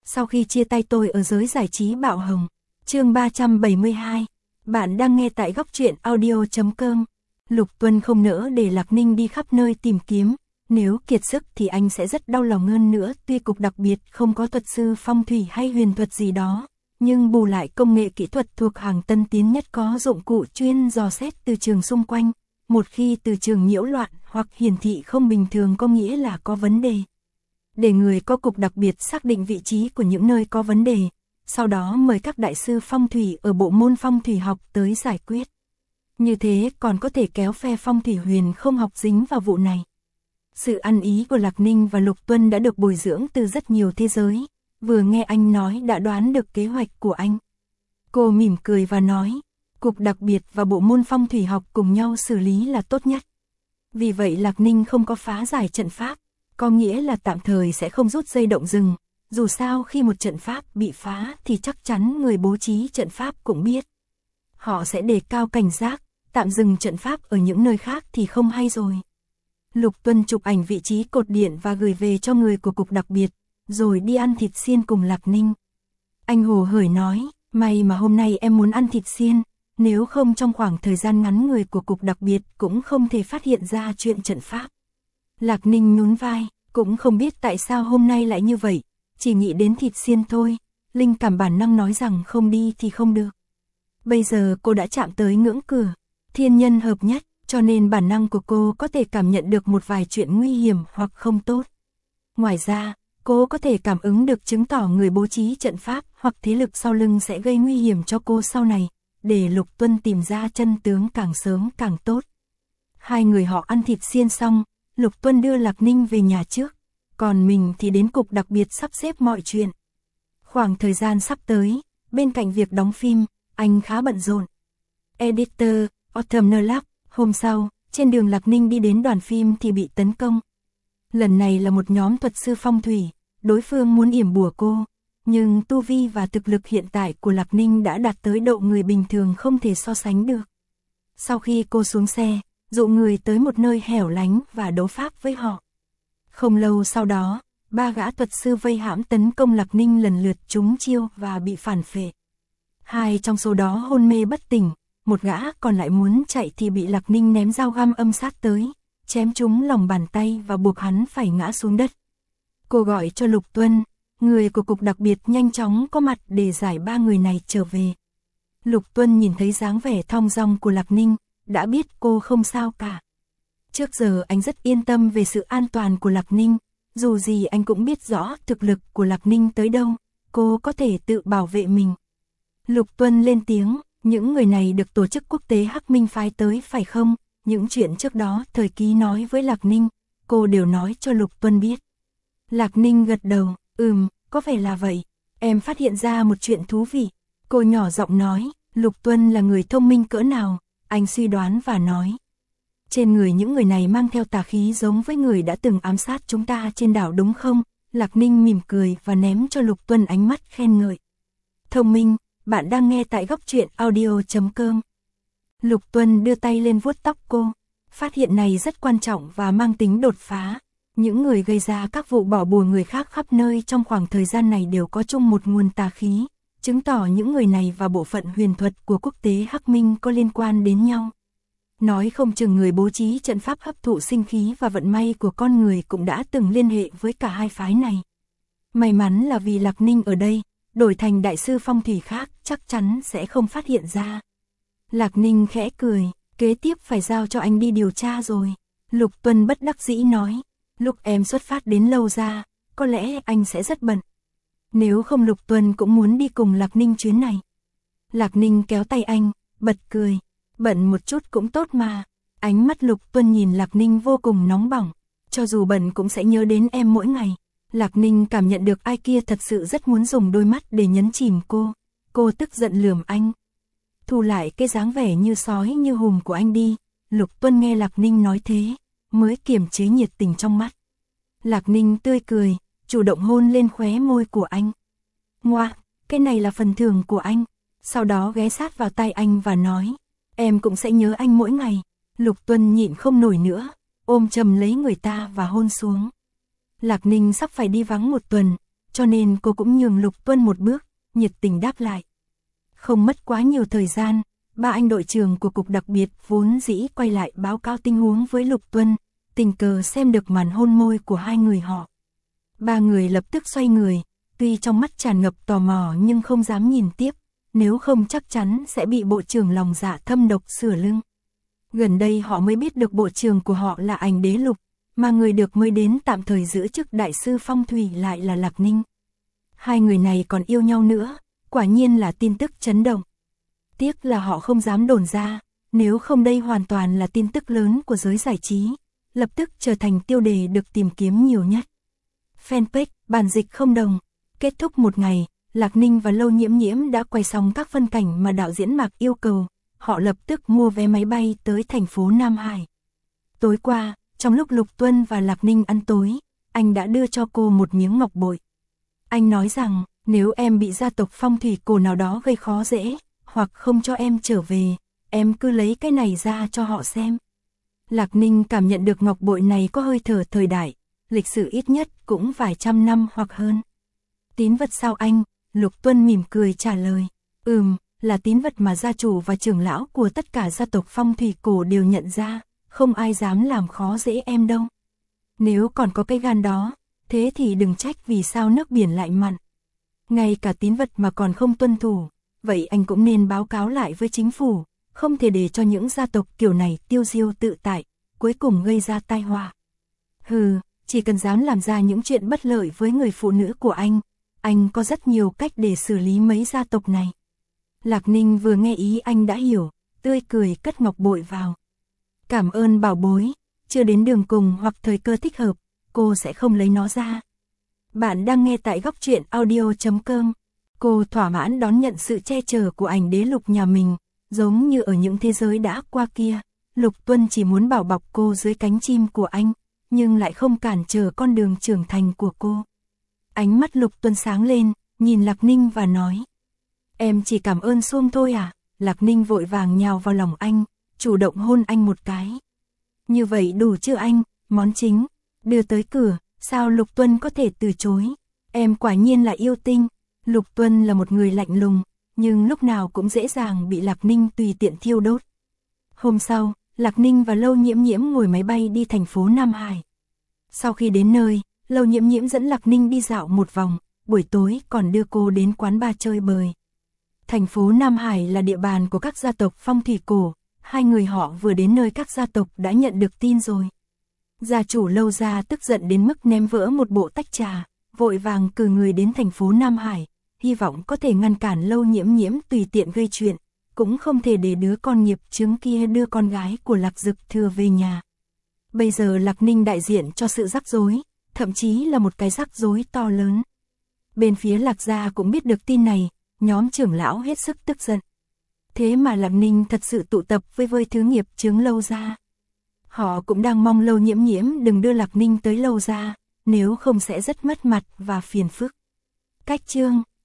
Sau khi chia tay tôi ở giới giải trí bạo hồng. Chương 372. Bạn đang nghe tại góc truyện audio.com. Lục Tuân không nỡ để Lạc Ninh đi khắp nơi tìm kiếm, nếu kiệt sức thì anh sẽ rất đau lòng hơn nữa. Tuy cục đặc biệt không có thuật sư phong thủy hay huyền thuật gì đó, nhưng bù lại công nghệ kỹ thuật thuộc hàng tân tiến nhất, có dụng cụ chuyên dò xét từ trường xung quanh. Một khi từ trường nhiễu loạn hoặc hiển thị không bình thường có nghĩa là có vấn đề. Để người có cục đặc biệt xác định vị trí của những nơi có vấn đề, sau đó mời các đại sư phong thủy ở bộ môn phong thủy học tới giải quyết. Như thế còn có thể kéo phe phong thủy huyền không học dính vào vụ này. Sự ăn ý của Lạc Ninh và Lục Tuân đã được bồi dưỡng từ rất nhiều thế giới, vừa nghe anh nói đã đoán được kế hoạch của anh. Cô mỉm cười và nói, cục đặc biệt và bộ môn phong thủy học cùng nhau xử lý là tốt nhất. Vì vậy Lạc Ninh không có phá giải trận pháp, có nghĩa là tạm thời sẽ không rút dây động rừng. Dù sao khi một trận pháp bị phá thì chắc chắn người bố trí trận pháp cũng biết. Họ sẽ đề cao cảnh giác, tạm dừng trận pháp ở những nơi khác thì không hay rồi. Lục Tuân chụp ảnh vị trí cột điện và gửi về cho người của cục đặc biệt, rồi đi ăn thịt xiên cùng Lạc Ninh. Anh hồ hởi nói, may mà hôm nay em muốn ăn thịt xiên, nếu không trong khoảng thời gian ngắn người của cục đặc biệt cũng không thể phát hiện ra chuyện trận pháp. Lạc Ninh nhún vai, cũng không biết tại sao hôm nay lại như vậy, chỉ nghĩ đến thịt xiên thôi, linh cảm bản năng nói rằng không đi thì không được. Bây giờ cô đã chạm tới ngưỡng cửa, thiên nhân hợp nhất, cho nên bản năng của cô có thể cảm nhận được một vài chuyện nguy hiểm hoặc không tốt. Ngoài ra, cô có thể cảm ứng được chứng tỏ người bố trí trận pháp hoặc thế lực sau lưng sẽ gây nguy hiểm cho cô sau này, để Lục Tuân tìm ra chân tướng càng sớm càng tốt. Hai người họ ăn thịt xiên xong, Lục Tuân đưa Lạc Ninh về nhà trước, còn mình thì đến cục đặc biệt sắp xếp mọi chuyện. Khoảng thời gian sắp tới, bên cạnh việc đóng phim, anh khá bận rộn. Editor, Autumnal Lab, hôm sau, trên đường Lạc Ninh đi đến đoàn phim thì bị tấn công. Lần này là một nhóm thuật sư phong thủy, đối phương muốn yểm bùa cô, nhưng tu vi và thực lực hiện tại của Lạc Ninh đã đạt tới độ người bình thường không thể so sánh được. Sau khi cô xuống xe, dụ người tới một nơi hẻo lánh và đấu pháp với họ. Không lâu sau đó, ba gã thuật sư vây hãm tấn công Lạc Ninh lần lượt trúng chiêu và bị phản phệ. Hai trong số đó hôn mê bất tỉnh, một gã còn lại muốn chạy thì bị Lạc Ninh ném dao găm âm sát tới, chém trúng lòng bàn tay và buộc hắn phải ngã xuống đất. Cô gọi cho Lục Tuân, người của cục đặc biệt nhanh chóng có mặt để giải ba người này trở về. Lục Tuân nhìn thấy dáng vẻ thong dong của Lạc Ninh, đã biết cô không sao cả. Trước giờ anh rất yên tâm về sự an toàn của Lạc Ninh, dù gì anh cũng biết rõ thực lực của Lạc Ninh tới đâu, cô có thể tự bảo vệ mình. Lục Tuân lên tiếng, những người này được tổ chức quốc tế Hắc Minh phái tới phải không? Những chuyện trước đó Thời Ký nói với Lạc Ninh, cô đều nói cho Lục Tuân biết. Lạc Ninh gật đầu, có vẻ là vậy, em phát hiện ra một chuyện thú vị. Cô nhỏ giọng nói, Lục Tuân là người thông minh cỡ nào, anh suy đoán và nói. Trên người những người này mang theo tà khí giống với người đã từng ám sát chúng ta trên đảo đúng không? Lạc Ninh mỉm cười và ném cho Lục Tuân ánh mắt khen ngợi. Thông minh, bạn đang nghe tại góc truyện audio.com. Lục Tuân đưa tay lên vuốt tóc cô. Phát hiện này rất quan trọng và mang tính đột phá. Những người gây ra các vụ bỏ bùa người khác khắp nơi trong khoảng thời gian này đều có chung một nguồn tà khí, chứng tỏ những người này và bộ phận huyền thuật của quốc tế Hắc Minh có liên quan đến nhau. Nói không chừng người bố trí trận pháp hấp thụ sinh khí và vận may của con người cũng đã từng liên hệ với cả hai phái này. May mắn là vì Lạc Ninh ở đây, đổi thành đại sư phong thủy khác chắc chắn sẽ không phát hiện ra. Lạc Ninh khẽ cười, kế tiếp phải giao cho anh đi điều tra rồi. Lục Tuân bất đắc dĩ nói, lúc em xuất phát đến lâu ra, có lẽ anh sẽ rất bận. Nếu không Lục Tuân cũng muốn đi cùng Lạc Ninh chuyến này. Lạc Ninh kéo tay anh, bật cười, bận một chút cũng tốt mà. Ánh mắt Lục Tuân nhìn Lạc Ninh vô cùng nóng bỏng, cho dù bận cũng sẽ nhớ đến em mỗi ngày. Lạc Ninh cảm nhận được ai kia thật sự rất muốn dùng đôi mắt để nhấn chìm cô. Cô tức giận lườm anh. Thu lại cái dáng vẻ như sói như hùm của anh đi. Lục Tuân nghe Lạc Ninh nói thế, mới kiềm chế nhiệt tình trong mắt. Lạc Ninh tươi cười, chủ động hôn lên khóe môi của anh. Ngoa, cái này là phần thưởng của anh. Sau đó ghé sát vào tay anh và nói, em cũng sẽ nhớ anh mỗi ngày. Lục Tuân nhịn không nổi nữa, ôm chầm lấy người ta và hôn xuống. Lạc Ninh sắp phải đi vắng một tuần, cho nên cô cũng nhường Lục Tuân một bước, nhiệt tình đáp lại. Không mất quá nhiều thời gian, ba anh đội trưởng của cục đặc biệt vốn dĩ quay lại báo cáo tình huống với Lục Tuân, tình cờ xem được màn hôn môi của hai người họ. Ba người lập tức xoay người, tuy trong mắt tràn ngập tò mò nhưng không dám nhìn tiếp, nếu không chắc chắn sẽ bị bộ trưởng lòng dạ thâm độc sửa lưng. Gần đây họ mới biết được bộ trưởng của họ là Ảnh Đế Lục, mà người được mới đến tạm thời giữ chức đại sư phong thủy lại là Lạc Ninh. Hai người này còn yêu nhau nữa, quả nhiên là tin tức chấn động. Tiếc là họ không dám đồn ra, nếu không đây hoàn toàn là tin tức lớn của giới giải trí, lập tức trở thành tiêu đề được tìm kiếm nhiều nhất. Fanpage, bản dịch không đồng. Kết thúc một ngày, Lạc Ninh và Lâu Nhiễm Nhiễm đã quay xong các phân cảnh mà đạo diễn Mạc yêu cầu, họ lập tức mua vé máy bay tới thành phố Nam Hải. Tối qua, trong lúc Lục Tuân và Lạc Ninh ăn tối, anh đã đưa cho cô một miếng ngọc bội. Anh nói rằng, nếu em bị gia tộc phong thủy cổ nào đó gây khó dễ, hoặc không cho em trở về, em cứ lấy cái này ra cho họ xem. Lạc Ninh cảm nhận được ngọc bội này có hơi thở thời đại, lịch sử ít nhất cũng vài trăm năm hoặc hơn. Tín vật sao anh? Lục Tuân mỉm cười trả lời. Là tín vật mà gia chủ và trưởng lão của tất cả gia tộc phong thủy cổ đều nhận ra, không ai dám làm khó dễ em đâu. Nếu còn có cái gan đó, thế thì đừng trách vì sao nước biển lại mặn. Ngay cả tín vật mà còn không tuân thủ, vậy anh cũng nên báo cáo lại với chính phủ, không thể để cho những gia tộc kiểu này tiêu diêu tự tại, cuối cùng gây ra tai họa. Chỉ cần dám làm ra những chuyện bất lợi với người phụ nữ của anh có rất nhiều cách để xử lý mấy gia tộc này. Lạc Ninh vừa nghe ý anh đã hiểu, tươi cười cất ngọc bội vào. Cảm ơn bảo bối, chưa đến đường cùng hoặc thời cơ thích hợp, cô sẽ không lấy nó ra. Bạn đang nghe tại Góc Truyện Audio.com. Cô thỏa mãn đón nhận sự che chở của Ảnh Đế Lục nhà mình, giống như ở những thế giới đã qua kia. Lục Tuân chỉ muốn bảo bọc cô dưới cánh chim của anh, nhưng lại không cản trở con đường trưởng thành của cô. Ánh mắt Lục Tuân sáng lên, nhìn Lạc Ninh và nói. Em chỉ cảm ơn xuông thôi à? Lạc Ninh vội vàng nhào vào lòng anh, chủ động hôn anh một cái. Như vậy đủ chưa anh? Món chính, đưa tới cửa, sao Lục Tuân có thể từ chối? Em quả nhiên là yêu tinh. Lục Tuân là một người lạnh lùng, nhưng lúc nào cũng dễ dàng bị Lạc Ninh tùy tiện thiêu đốt. Hôm sau, Lạc Ninh và Lâu Nhiễm Nhiễm ngồi máy bay đi thành phố Nam Hải. Sau khi đến nơi, Lâu Nhiễm Nhiễm dẫn Lạc Ninh đi dạo một vòng, buổi tối còn đưa cô đến quán bar chơi bời. Thành phố Nam Hải là địa bàn của các gia tộc phong thủy cổ, hai người họ vừa đến nơi các gia tộc đã nhận được tin rồi. Gia chủ Lâu gia tức giận đến mức ném vỡ một bộ tách trà, vội vàng cử người đến thành phố Nam Hải, hy vọng có thể ngăn cản Lâu Nhiễm Nhiễm tùy tiện gây chuyện, cũng không thể để đứa con nghiệp chướng kia đưa con gái của Lạc Dực Thừa về nhà. Bây giờ Lạc Ninh đại diện cho sự rắc rối, thậm chí là một cái rắc rối to lớn. Bên phía Lạc gia cũng biết được tin này, nhóm trưởng lão hết sức tức giận. Thế mà Lạc Ninh thật sự tụ tập với thứ nghiệp chướng Lâu gia. Họ cũng đang mong Lâu Nhiễm Nhiễm đừng đưa Lạc Ninh tới Lâu gia, nếu không sẽ rất mất mặt và phiền phức. Cách chương